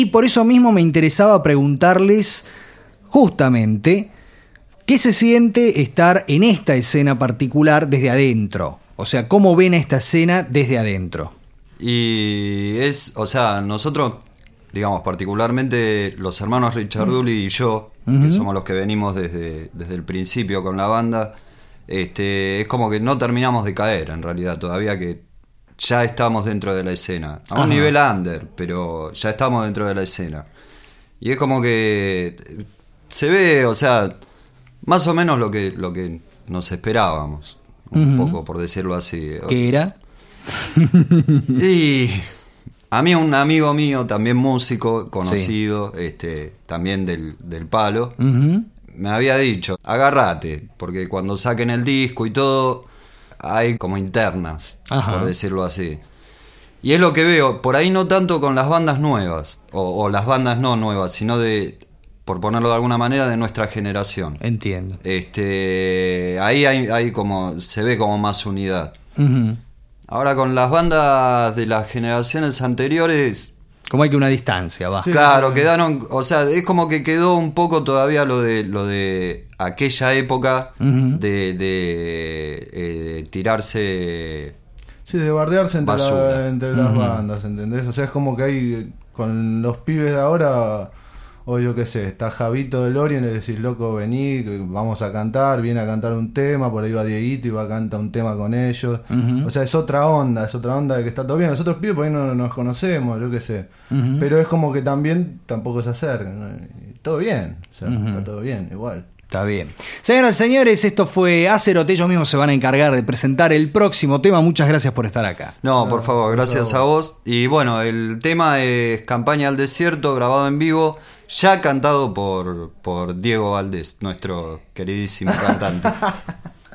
Y por eso mismo me interesaba preguntarles justamente qué se siente estar en esta escena particular desde adentro. O sea, ¿cómo ven esta escena desde adentro? Y o sea, nosotros, digamos, particularmente los hermanos Richardouli y yo, que somos los que venimos desde el principio con la banda, es como que no terminamos de caer en realidad, todavía que ya estamos dentro de la escena. A un nivel under, pero ya estamos dentro de la escena. Y es como que se ve, o sea, más o menos lo que nos esperábamos, un poco por decirlo así. ¿Qué era? Y a mí un amigo mío, también músico, conocido, también del palo, me había dicho, agárrate, porque cuando saquen el disco y todo, hay como internas, por decirlo así. Y es lo que veo, por ahí no tanto con las bandas nuevas, o las bandas no nuevas, sino por ponerlo de alguna manera, de nuestra generación. Entiendo. Ahí hay como, se ve como más unidad. Ahora con las bandas de las generaciones anteriores, como hay que una distancia, va. Sí, claro, quedaron, o sea, es como que quedó un poco todavía lo de aquella época de tirarse. Sí, de bardearse entre las Ujú. bandas, ¿entendés? O sea, es como que hay con los pibes de ahora, o yo qué sé, está Javito del Orient, y decís, loco, vení, que vamos a cantar, viene a cantar un tema, por ahí va Dieguito y va a cantar un tema con ellos. Ujú. O sea, es otra onda de que está todo bien. Los otros pibes por ahí no nos conocemos, yo qué sé. Ujú. Pero es como que también tampoco se acercan, ¿no? Y todo bien, o sea, Ujú. está todo bien, igual. Está bien. Señoras y señores, esto fue Azeroth. Ellos mismos se van a encargar de presentar el próximo tema. Muchas gracias por estar acá. No, por favor, gracias a vos. Y bueno, el tema es Campaña al Desierto, grabado en vivo, ya cantado por Diego Valdés, nuestro queridísimo cantante.